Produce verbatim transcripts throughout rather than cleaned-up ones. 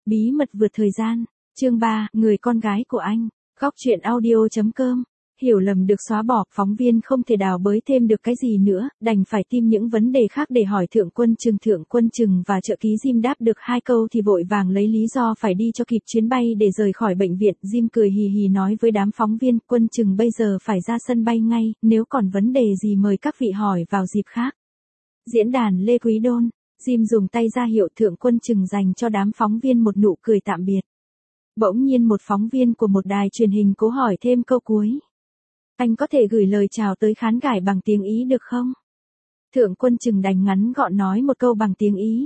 Bí mật vượt thời gian. Chương ba, người con gái của anh. Góc truyện audio chấm com. Hiểu lầm được xóa bỏ, phóng viên không thể đào bới thêm được cái gì nữa, đành phải tìm những vấn đề khác để hỏi Thượng Quân Trừng. Thượng Quân Trừng và trợ ký Jim đáp được hai câu thì vội vàng lấy lý do phải đi cho kịp chuyến bay để rời khỏi bệnh viện. Jim cười hì hì nói với đám phóng viên, Quân Trừng bây giờ phải ra sân bay ngay, nếu còn vấn đề gì mời các vị hỏi vào dịp khác. Diễn đàn Lê Quý Đôn. Jim dùng tay ra hiệu Thượng Quân Trừng dành cho đám phóng viên một nụ cười tạm biệt. Bỗng nhiên một phóng viên của một đài truyền hình cố hỏi thêm câu cuối. Anh có thể gửi lời chào tới khán giả bằng tiếng Ý được không? Thượng Quân Trừng đành ngắn gọn nói một câu bằng tiếng Ý.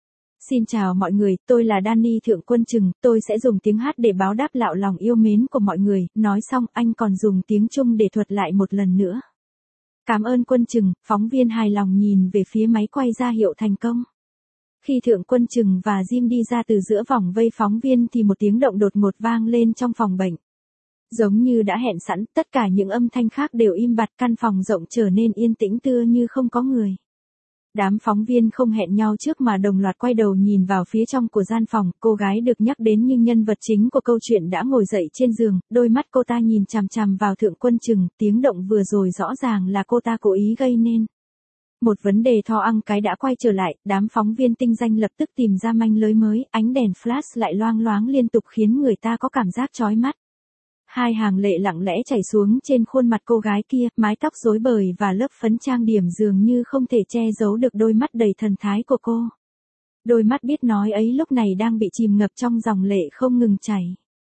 Xin chào mọi người, tôi là Danny Thượng Quân Trừng, tôi sẽ dùng tiếng hát để báo đáp lạo lòng yêu mến của mọi người. Nói xong anh còn dùng tiếng Trung để thuật lại một lần nữa. Cảm ơn Quân Trừng, phóng viên hài lòng nhìn về phía máy quay ra hiệu thành công. Khi Thượng Quân Trừng và Jim đi ra từ giữa vòng vây phóng viên thì một tiếng động đột ngột vang lên trong phòng bệnh. Giống như đã hẹn sẵn, tất cả những âm thanh khác đều im bặt, căn phòng rộng trở nên yên tĩnh tựa như không có người. Đám phóng viên không hẹn nhau trước mà đồng loạt quay đầu nhìn vào phía trong của gian phòng, cô gái được nhắc đến như nhân vật chính của câu chuyện đã ngồi dậy trên giường, đôi mắt cô ta nhìn chằm chằm vào Thượng Quân Trừng, tiếng động vừa rồi rõ ràng là cô ta cố ý gây nên. Một vấn đề tho ăn cái đã quay trở lại, đám phóng viên tinh danh lập tức tìm ra manh lưới mới, ánh đèn flash lại loang loáng liên tục khiến người ta có cảm giác chói mắt. Hai hàng lệ lặng lẽ chảy xuống trên khuôn mặt cô gái kia, mái tóc rối bời và lớp phấn trang điểm dường như không thể che giấu được đôi mắt đầy thần thái của cô. Đôi mắt biết nói ấy lúc này đang bị chìm ngập trong dòng lệ không ngừng chảy.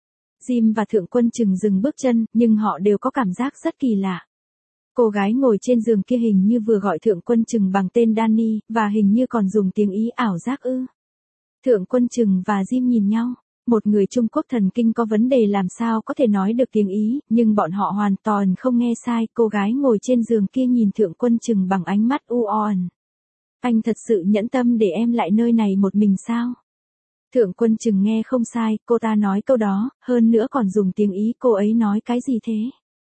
Jim và Thượng Quân Trừng dừng bước chân, nhưng họ đều có cảm giác rất kỳ lạ. Cô gái ngồi trên giường kia hình như vừa gọi Thượng Quân Trừng bằng tên Danny, và hình như còn dùng tiếng Ý ảo giác ư. Thượng Quân Trừng và Jim nhìn nhau. Một người Trung Quốc thần kinh có vấn đề làm sao có thể nói được tiếng Ý, nhưng bọn họ hoàn toàn không nghe sai, cô gái ngồi trên giường kia nhìn Thượng Quân Trừng bằng ánh mắt u oan. Anh thật sự nhẫn tâm để em lại nơi này một mình sao? Thượng Quân Trừng nghe không sai, cô ta nói câu đó, hơn nữa còn dùng tiếng Ý, cô ấy nói cái gì thế?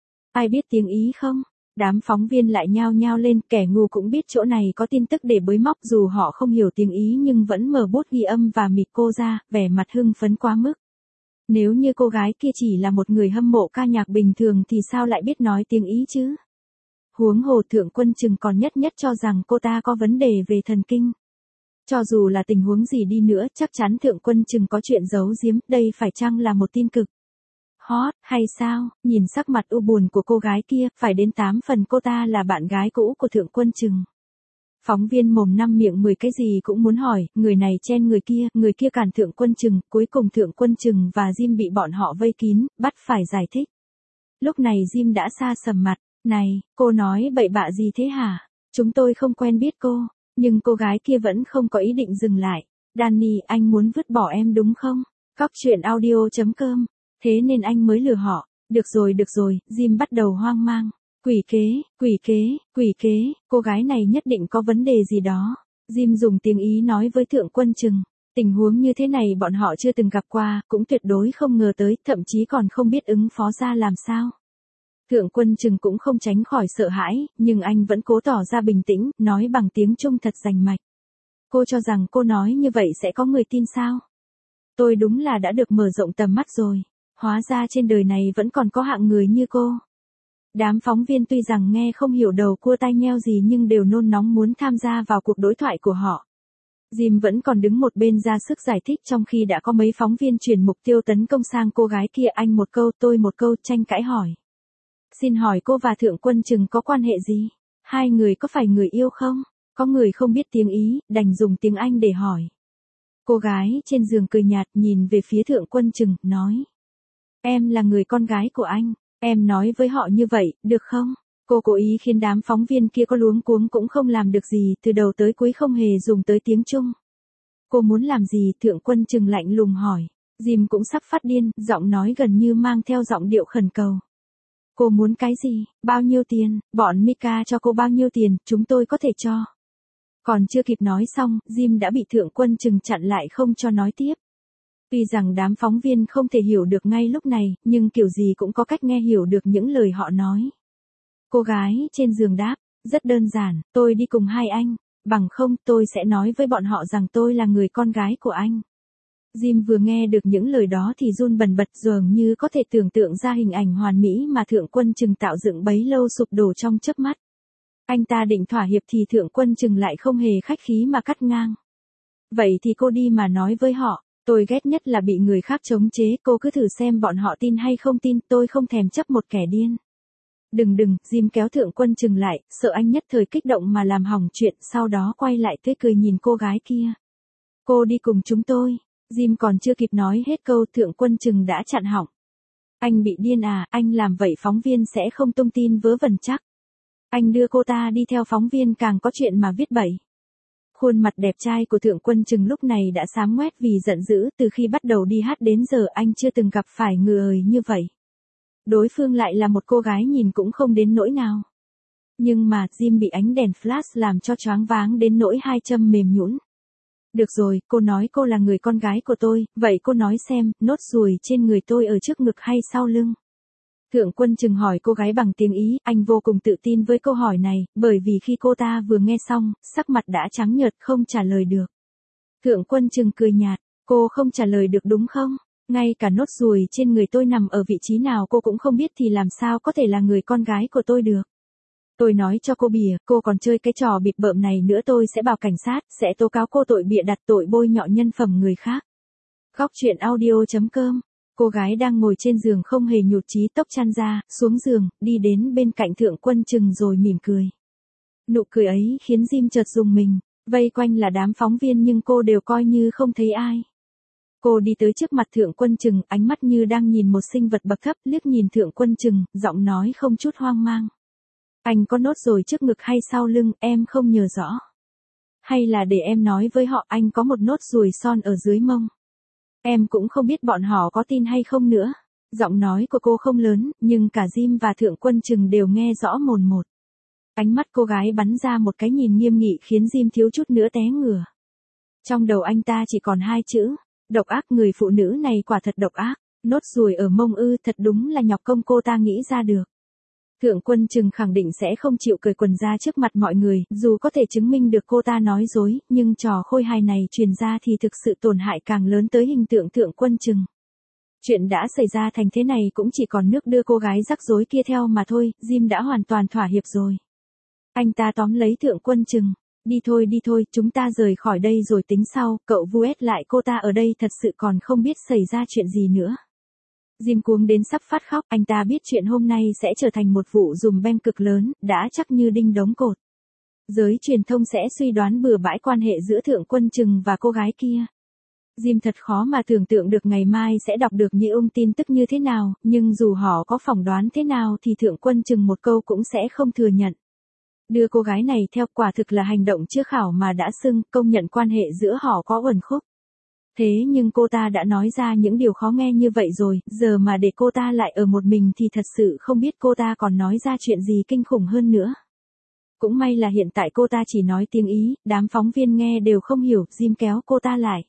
Ai biết tiếng Ý không? Đám phóng viên lại nhao nhao lên, kẻ ngu cũng biết chỗ này có tin tức để bới móc, dù họ không hiểu tiếng Ý nhưng vẫn mở bút ghi âm và mịt cô ra, vẻ mặt hưng phấn quá mức. Nếu như cô gái kia chỉ là một người hâm mộ ca nhạc bình thường thì sao lại biết nói tiếng Ý chứ? Huống hồ Thượng Quân Trừng còn nhất nhất cho rằng cô ta có vấn đề về thần kinh. Cho dù là tình huống gì đi nữa, chắc chắn Thượng Quân Trừng có chuyện giấu giếm, đây phải chăng là một tin cực hot, hay sao? Nhìn sắc mặt u buồn của cô gái kia, phải đến tám phần cô ta là bạn gái cũ của Thượng Quân Trừng. Phóng viên mồm năm miệng mười cái gì cũng muốn hỏi, người này chen người kia, người kia cản Thượng Quân Trừng, cuối cùng Thượng Quân Trừng và Jim bị bọn họ vây kín, bắt phải giải thích. Lúc này Jim đã xa sầm mặt, này, cô nói bậy bạ gì thế hả? Chúng tôi không quen biết cô, nhưng cô gái kia vẫn không có ý định dừng lại. Danny, anh muốn vứt bỏ em đúng không? Góc truyện audio chấm com. Thế nên anh mới lừa họ. Được rồi được rồi, Jim bắt đầu hoang mang. Quỷ kế, quỷ kế, quỷ kế, cô gái này nhất định có vấn đề gì đó. Jim dùng tiếng Ý nói với Thượng Quân Trừng. Tình huống như thế này bọn họ chưa từng gặp qua, cũng tuyệt đối không ngờ tới, thậm chí còn không biết ứng phó ra làm sao. Thượng Quân Trừng cũng không tránh khỏi sợ hãi, nhưng anh vẫn cố tỏ ra bình tĩnh, nói bằng tiếng Trung thật rành mạch. Cô cho rằng cô nói như vậy sẽ có người tin sao? Tôi đúng là đã được mở rộng tầm mắt rồi. Hóa ra trên đời này vẫn còn có hạng người như cô. Đám phóng viên tuy rằng nghe không hiểu đầu cua tai nheo gì nhưng đều nôn nóng muốn tham gia vào cuộc đối thoại của họ. Jim vẫn còn đứng một bên ra sức giải thích trong khi đã có mấy phóng viên chuyển mục tiêu tấn công sang cô gái kia, anh một câu tôi một câu tranh cãi hỏi. Xin hỏi cô và Thượng Quân Trừng có quan hệ gì? Hai người có phải người yêu không? Có người không biết tiếng Ý, đành dùng tiếng Anh để hỏi. Cô gái trên giường cười nhạt nhìn về phía Thượng Quân Trừng, nói. Em là người con gái của anh, em nói với họ như vậy, được không? Cô cố ý khiến đám phóng viên kia có luống cuống cũng không làm được gì, từ đầu tới cuối không hề dùng tới tiếng Trung. Cô muốn làm gì? Thượng Quân Trừng lạnh lùng hỏi. Jim cũng sắp phát điên, giọng nói gần như mang theo giọng điệu khẩn cầu. Cô muốn cái gì? Bao nhiêu tiền? Bọn Mika cho cô bao nhiêu tiền, chúng tôi có thể cho. Còn chưa kịp nói xong, Jim đã bị Thượng Quân Trừng chặn lại không cho nói tiếp. Tuy rằng đám phóng viên không thể hiểu được ngay lúc này, nhưng kiểu gì cũng có cách nghe hiểu được những lời họ nói. Cô gái trên giường đáp, rất đơn giản, tôi đi cùng hai anh, bằng không tôi sẽ nói với bọn họ rằng tôi là người con gái của anh. Jim vừa nghe được những lời đó thì run bần bật dường như có thể tưởng tượng ra hình ảnh hoàn mỹ mà Thượng Quân Trừng tạo dựng bấy lâu sụp đổ trong chớp mắt. Anh ta định thỏa hiệp thì Thượng Quân Trừng lại không hề khách khí mà cắt ngang. Vậy thì cô đi mà nói với họ, tôi ghét nhất là bị người khác chống chế, cô cứ thử xem bọn họ tin hay không tin, tôi không thèm chấp một kẻ điên. Đừng đừng, Jim kéo Thượng Quân Trừng lại, sợ anh nhất thời kích động mà làm hỏng chuyện, sau đó quay lại tươi cười nhìn cô gái kia. Cô đi cùng chúng tôi. Jim còn chưa kịp nói hết câu Thượng Quân Trừng đã chặn họng. Anh bị điên à, anh làm vậy phóng viên sẽ không tung tin vớ vẩn chắc. Anh đưa cô ta đi theo phóng viên càng có chuyện mà viết bậy. Khuôn mặt đẹp trai của Thượng Quân Trừng lúc này đã xám ngoét vì giận dữ, từ khi bắt đầu đi hát đến giờ anh chưa từng gặp phải người như vậy. Đối phương lại là một cô gái nhìn cũng không đến nỗi nào. Nhưng mà Jim bị ánh đèn flash làm cho choáng váng đến nỗi hai chân mềm nhũn. Được rồi, cô nói cô là người con gái của tôi, vậy cô nói xem, nốt ruồi trên người tôi ở trước ngực hay sau lưng? Thượng Quân Trừng hỏi cô gái bằng tiếng Ý, anh vô cùng tự tin với câu hỏi này, bởi vì khi cô ta vừa nghe xong, sắc mặt đã trắng nhợt không trả lời được. Thượng Quân Trừng cười nhạt, cô không trả lời được đúng không? Ngay cả nốt ruồi trên người tôi nằm ở vị trí nào cô cũng không biết thì làm sao có thể là người con gái của tôi được. Tôi nói cho cô bìa, cô còn chơi cái trò bịp bợm này nữa tôi sẽ bảo cảnh sát, sẽ tố cáo cô tội bịa đặt tội bôi nhọ nhân phẩm người khác. Góc truyện audio chấm com. Cô gái đang ngồi trên giường không hề nhụt chí tóc chăn ra, xuống giường, đi đến bên cạnh Thượng Quân Trừng rồi mỉm cười. Nụ cười ấy khiến Jim chợt rùng mình, vây quanh là đám phóng viên nhưng cô đều coi như không thấy ai. Cô đi tới trước mặt Thượng Quân Trừng, ánh mắt như đang nhìn một sinh vật bậc thấp, liếc nhìn Thượng Quân Trừng, giọng nói không chút hoang mang. Anh có nốt ruồi trước ngực hay sau lưng, em không nhớ rõ. Hay là để em nói với họ anh có một nốt ruồi son ở dưới mông. Em cũng không biết bọn họ có tin hay không nữa. Giọng nói của cô không lớn, nhưng cả Jim và Thượng Quân Trừng đều nghe rõ mồn một. Ánh mắt cô gái bắn ra một cái nhìn nghiêm nghị khiến Jim thiếu chút nữa té ngửa. Trong đầu anh ta chỉ còn hai chữ, độc ác. Người phụ nữ này quả thật độc ác, nốt ruồi ở mông ư, thật đúng là nhọc công cô ta nghĩ ra được. Thượng Quân Trừng khẳng định sẽ không chịu cởi quần ra trước mặt mọi người, dù có thể chứng minh được cô ta nói dối, nhưng trò khôi hài này truyền ra thì thực sự tổn hại càng lớn tới hình tượng Thượng Quân Trừng. Chuyện đã xảy ra thành thế này cũng chỉ còn nước đưa cô gái rắc rối kia theo mà thôi, Jim đã hoàn toàn thỏa hiệp rồi. Anh ta tóm lấy Thượng Quân Trừng, đi thôi đi thôi, chúng ta rời khỏi đây rồi tính sau, cậu vuét lại cô ta ở đây thật sự còn không biết xảy ra chuyện gì nữa. Jim cuống đến sắp phát khóc, anh ta biết chuyện hôm nay sẽ trở thành một vụ dùm beng cực lớn, đã chắc như đinh đóng cột. Giới truyền thông sẽ suy đoán bừa bãi quan hệ giữa Thượng Quân Trừng và cô gái kia. Jim thật khó mà tưởng tượng được ngày mai sẽ đọc được những tin tức như thế nào, nhưng dù họ có phỏng đoán thế nào thì Thượng Quân Trừng một câu cũng sẽ không thừa nhận. Đưa cô gái này theo quả thực là hành động chưa khảo mà đã xưng, công nhận quan hệ giữa họ có uẩn khúc. Thế nhưng cô ta đã nói ra những điều khó nghe như vậy rồi, giờ mà để cô ta lại ở một mình thì thật sự không biết cô ta còn nói ra chuyện gì kinh khủng hơn nữa. Cũng may là hiện tại cô ta chỉ nói tiếng Ý, đám phóng viên nghe đều không hiểu, Jim kéo cô ta lại.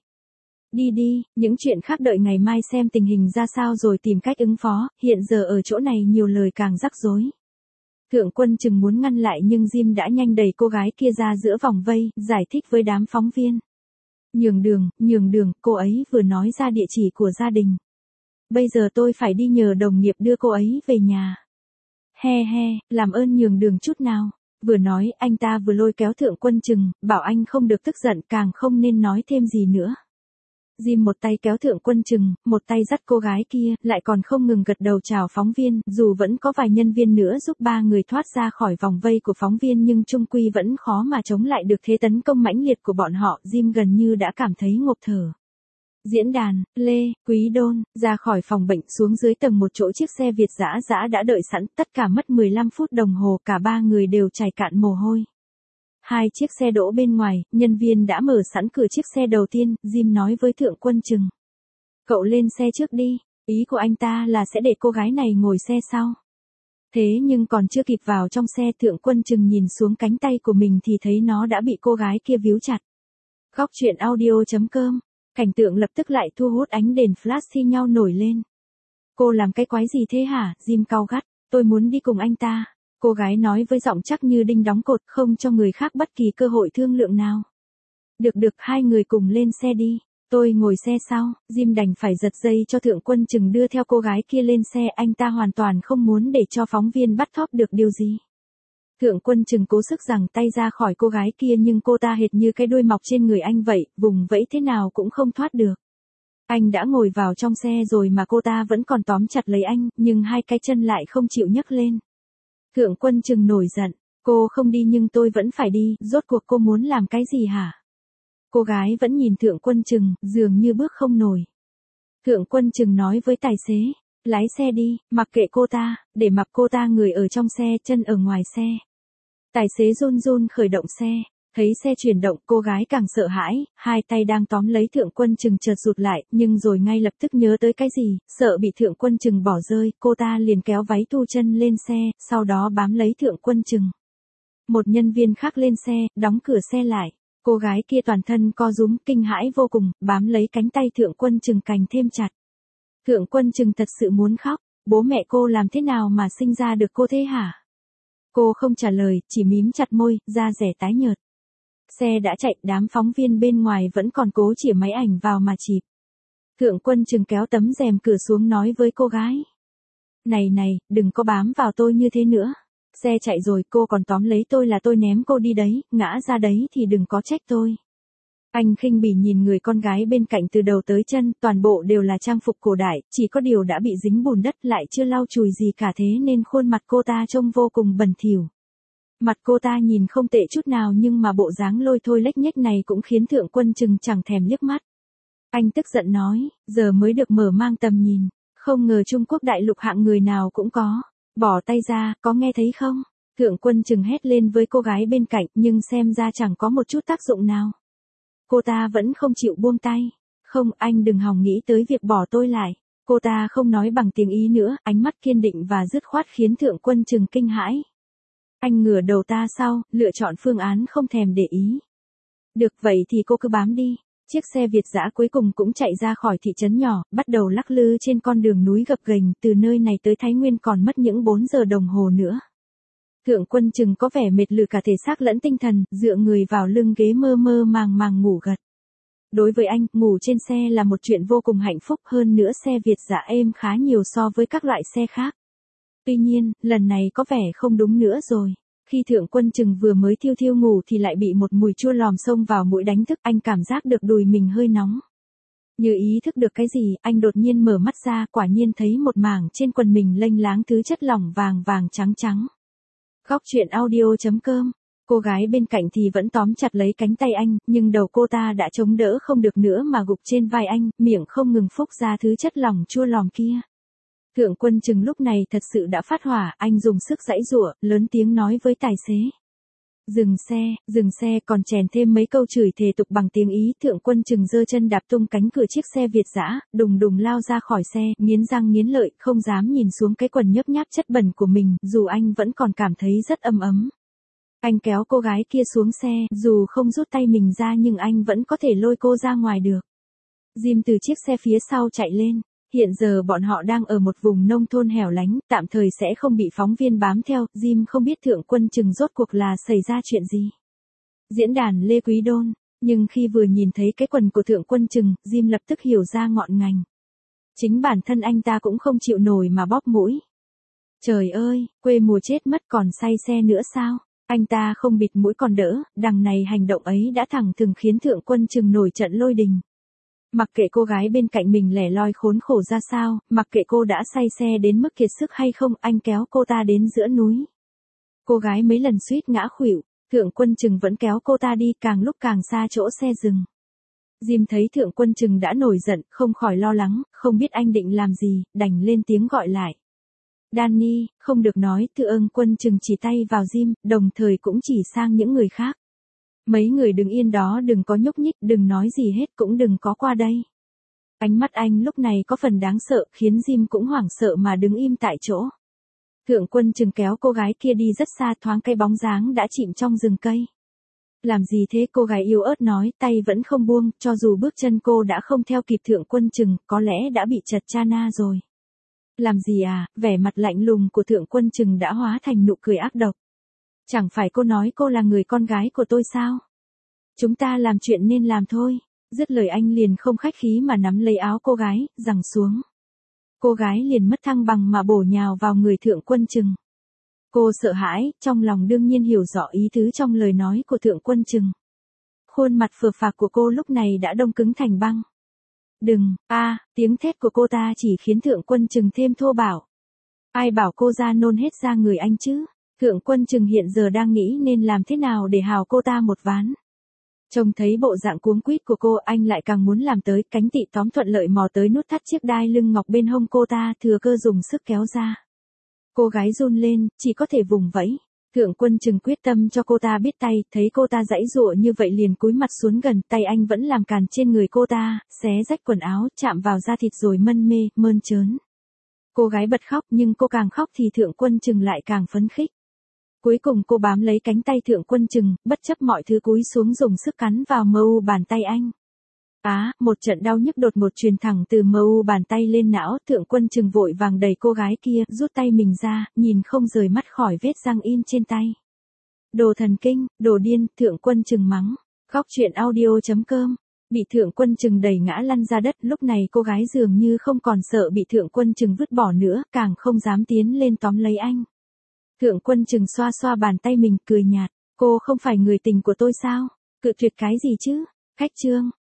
Đi đi, những chuyện khác đợi ngày mai xem tình hình ra sao rồi tìm cách ứng phó, hiện giờ ở chỗ này nhiều lời càng rắc rối. Thượng Quân Trừng muốn ngăn lại nhưng Jim đã nhanh đẩy cô gái kia ra giữa vòng vây, giải thích với đám phóng viên. Nhường đường, nhường đường, cô ấy vừa nói ra địa chỉ của gia đình. Bây giờ tôi phải đi nhờ đồng nghiệp đưa cô ấy về nhà. He he, làm ơn nhường đường chút nào. Vừa nói anh ta vừa lôi kéo Thượng Quân Trừng, bảo anh không được tức giận càng không nên nói thêm gì nữa. Jim một tay kéo Thượng Quân Trừng, một tay dắt cô gái kia, lại còn không ngừng gật đầu chào phóng viên, dù vẫn có vài nhân viên nữa giúp ba người thoát ra khỏi vòng vây của phóng viên nhưng chung quy vẫn khó mà chống lại được thế tấn công mãnh liệt của bọn họ, Jim gần như đã cảm thấy ngộp thở. Diễn đàn, Lê, Quý Đôn, ra khỏi phòng bệnh xuống dưới tầng một chỗ chiếc xe Việt dã dã đã đợi sẵn, tất cả mất mười lăm phút đồng hồ, cả ba người đều chảy cạn mồ hôi. Hai chiếc xe đỗ bên ngoài, nhân viên đã mở sẵn cửa chiếc xe đầu tiên, Jim nói với Thượng Quân Trừng. Cậu lên xe trước đi, ý của anh ta là sẽ để cô gái này ngồi xe sau. Thế nhưng còn chưa kịp vào trong xe Thượng Quân Trừng nhìn xuống cánh tay của mình thì thấy nó đã bị cô gái kia víu chặt. Góc truyện audio chấm com, cảnh tượng lập tức lại thu hút ánh đèn flash thi nhau nổi lên. Cô làm cái quái gì thế hả, Jim cau gắt, tôi muốn đi cùng anh ta. Cô gái nói với giọng chắc như đinh đóng cột, không cho người khác bất kỳ cơ hội thương lượng nào. Được được, hai người cùng lên xe đi. Tôi ngồi xe sau, Jim đành phải giật dây cho Thượng Quân Trừng đưa theo cô gái kia lên xe, anh ta hoàn toàn không muốn để cho phóng viên bắt thóp được điều gì. Thượng Quân Trừng cố sức giằng tay ra khỏi cô gái kia nhưng cô ta hệt như cái đuôi mọc trên người anh vậy, vùng vẫy thế nào cũng không thoát được. Anh đã ngồi vào trong xe rồi mà cô ta vẫn còn tóm chặt lấy anh, nhưng hai cái chân lại không chịu nhấc lên. Thượng Quân Trừng nổi giận, cô không đi nhưng tôi vẫn phải đi, rốt cuộc cô muốn làm cái gì hả? Cô gái vẫn nhìn Thượng Quân Trừng, dường như bước không nổi. Thượng Quân Trừng nói với tài xế, lái xe đi, mặc kệ cô ta, để mặc cô ta người ở trong xe, chân ở ngoài xe. Tài xế run run khởi động xe, thấy xe chuyển động, cô gái càng sợ hãi, hai tay đang tóm lấy Thượng Quân Trừng chợt rụt lại, nhưng rồi ngay lập tức nhớ tới cái gì, sợ bị Thượng Quân Trừng bỏ rơi, cô ta liền kéo váy tu chân lên xe, sau đó bám lấy Thượng Quân Trừng. Một nhân viên khác lên xe, đóng cửa xe lại. Cô gái kia toàn thân co rúm, kinh hãi vô cùng, bám lấy cánh tay Thượng Quân Trừng càng thêm chặt. Thượng Quân Trừng thật sự muốn khóc, bố mẹ cô làm thế nào mà sinh ra được cô thế hả? Cô không trả lời, chỉ mím chặt môi, da dẻ tái nhợt. Xe đã chạy, đám phóng viên bên ngoài vẫn còn cố chĩa máy ảnh vào mà chụp. Thượng Quân Trừng kéo tấm rèm cửa xuống nói với cô gái. Này này, đừng có bám vào tôi như thế nữa. Xe chạy rồi, cô còn tóm lấy tôi là tôi ném cô đi đấy, ngã ra đấy thì đừng có trách tôi. Anh khinh bỉ nhìn người con gái bên cạnh từ đầu tới chân, toàn bộ đều là trang phục cổ đại, chỉ có điều đã bị dính bùn đất lại chưa lau chùi gì cả thế nên khuôn mặt cô ta trông vô cùng bẩn thỉu. Mặt cô ta nhìn không tệ chút nào nhưng mà bộ dáng lôi thôi lếch nhếch này cũng khiến Thượng Quân Trừng chẳng thèm liếc mắt. Anh tức giận nói, giờ mới được mở mang tầm nhìn, không ngờ Trung Quốc đại lục hạng người nào cũng có. Bỏ tay ra, có nghe thấy không? Thượng Quân Trừng hét lên với cô gái bên cạnh nhưng xem ra chẳng có một chút tác dụng nào. Cô ta vẫn không chịu buông tay. Không, anh đừng hòng nghĩ tới việc bỏ tôi lại. Cô ta không nói bằng tiếng Ý nữa, ánh mắt kiên định và dứt khoát khiến Thượng Quân Trừng kinh hãi. Anh ngửa đầu ta sau, lựa chọn phương án không thèm để ý. Được vậy thì cô cứ bám đi. Chiếc xe Việt dã cuối cùng cũng chạy ra khỏi thị trấn nhỏ, bắt đầu lắc lư trên con đường núi gập ghềnh, từ nơi này tới Thái Nguyên còn mất những bốn giờ đồng hồ nữa. Thượng Quân Trừng có vẻ mệt lử cả thể xác lẫn tinh thần, dựa người vào lưng ghế mơ mơ màng màng ngủ gật. Đối với anh, ngủ trên xe là một chuyện vô cùng hạnh phúc, hơn nữa xe Việt dã êm khá nhiều so với các loại xe khác. Tuy nhiên, lần này có vẻ không đúng nữa rồi. Khi Thượng Quân Trừng vừa mới thiêu thiêu ngủ thì lại bị một mùi chua lòm xông vào mũi đánh thức, anh cảm giác được đùi mình hơi nóng. Như ý thức được cái gì, anh đột nhiên mở mắt ra, quả nhiên thấy một mảng trên quần mình lênh láng thứ chất lỏng vàng vàng trắng trắng. Góc truyện audio chấm com. Cô gái bên cạnh thì vẫn tóm chặt lấy cánh tay anh, nhưng đầu cô ta đã chống đỡ không được nữa mà gục trên vai anh, miệng không ngừng phúc ra thứ chất lỏng chua lòm kia. Thượng Quân Trừng lúc này thật sự đã phát hỏa, anh dùng sức giãy giụa, lớn tiếng nói với tài xế. Dừng xe, dừng xe, còn chèn thêm mấy câu chửi thề tục bằng tiếng Ý. Thượng Quân Trừng giơ chân đạp tung cánh cửa chiếc xe Việt dã, đùng đùng lao ra khỏi xe, nghiến răng nghiến lợi, không dám nhìn xuống cái quần nhấp nháp chất bẩn của mình, dù anh vẫn còn cảm thấy rất ấm ấm. Anh kéo cô gái kia xuống xe, dù không rút tay mình ra nhưng anh vẫn có thể lôi cô ra ngoài được. Jim từ chiếc xe phía sau chạy lên. Hiện giờ bọn họ đang ở một vùng nông thôn hẻo lánh, tạm thời sẽ không bị phóng viên bám theo, Jim không biết Thượng Quân Trừng rốt cuộc là xảy ra chuyện gì. Diễn đàn Lê Quý Đôn, nhưng khi vừa nhìn thấy cái quần của Thượng Quân Trừng, Jim lập tức hiểu ra ngọn ngành. Chính bản thân anh ta cũng không chịu nổi mà bóp mũi. Trời ơi, quê mùa chết mất còn say xe nữa sao? Anh ta không bịt mũi còn đỡ, đằng này hành động ấy đã thẳng thừng khiến Thượng Quân Trừng nổi trận lôi đình. Mặc kệ cô gái bên cạnh mình lẻ loi khốn khổ ra sao, mặc kệ cô đã say xe đến mức kiệt sức hay không, anh kéo cô ta đến giữa núi. Cô gái mấy lần suýt ngã khuỵu, Thượng Quân Trừng vẫn kéo cô ta đi, càng lúc càng xa chỗ xe dừng. Jim thấy Thượng Quân Trừng đã nổi giận, không khỏi lo lắng, không biết anh định làm gì, đành lên tiếng gọi lại. Danny, không được nói, Thượng Quân Trừng chỉ tay vào Jim, đồng thời cũng chỉ sang những người khác. Mấy người đứng yên đó đừng có nhúc nhích, đừng nói gì hết, cũng đừng có qua đây. Ánh mắt anh lúc này có phần đáng sợ, khiến Jim cũng hoảng sợ mà đứng im tại chỗ. Thượng Quân Trừng kéo cô gái kia đi rất xa, thoáng cái bóng dáng đã chìm trong rừng cây. Làm gì thế, cô gái yếu ớt nói, tay vẫn không buông, cho dù bước chân cô đã không theo kịp Thượng Quân Trừng, có lẽ đã bị chật chana rồi. Làm gì à, vẻ mặt lạnh lùng của Thượng Quân Trừng đã hóa thành nụ cười ác độc. Chẳng phải cô nói cô là người con gái của tôi sao? Chúng ta làm chuyện nên làm thôi. Dứt lời anh liền không khách khí mà nắm lấy áo cô gái, giằng xuống. Cô gái liền mất thăng bằng mà bổ nhào vào người Thượng Quân Trừng. Cô sợ hãi, trong lòng đương nhiên hiểu rõ ý tứ trong lời nói của Thượng Quân Trừng. Khuôn mặt phờ phạc của cô lúc này đã đông cứng thành băng. Đừng, a, tiếng thét của cô ta chỉ khiến Thượng Quân Trừng thêm thô bạo. Ai bảo cô ra nôn hết ra người anh chứ? Thượng Quân Trừng hiện giờ đang nghĩ nên làm thế nào để hào cô ta một ván. Trông thấy bộ dạng cuống quýt của cô, anh lại càng muốn làm tới, cánh tị tóm thuận lợi mò tới nút thắt chiếc đai lưng ngọc bên hông cô ta, thừa cơ dùng sức kéo ra. Cô gái run lên, chỉ có thể vùng vẫy. Thượng Quân Trừng quyết tâm cho cô ta biết tay, thấy cô ta giãy giụa như vậy liền cúi mặt xuống gần, tay anh vẫn làm càn trên người cô ta, xé rách quần áo, chạm vào da thịt rồi mân mê, mơn trớn. Cô gái bật khóc, nhưng cô càng khóc thì Thượng Quân Trừng lại càng phấn khích. Cuối cùng cô bám lấy cánh tay Thượng Quân Trừng, bất chấp mọi thứ cúi xuống dùng sức cắn vào mờ u bàn tay anh. Á, một trận đau nhức đột ngột truyền thẳng từ mờ u bàn tay lên não, Thượng Quân Trừng vội vàng đẩy cô gái kia, rút tay mình ra, nhìn không rời mắt khỏi vết răng in trên tay. Đồ thần kinh, đồ điên, Thượng Quân Trừng mắng. Góc truyện audio chấm com. Bị Thượng Quân Trừng đẩy ngã lăn ra đất, lúc này cô gái dường như không còn sợ bị Thượng Quân Trừng vứt bỏ nữa, càng không dám tiến lên tóm lấy anh. Thượng Quân Trừng xoa xoa bàn tay mình, cười nhạt, cô không phải người tình của tôi sao? Cự tuyệt cái gì chứ? Khách trương,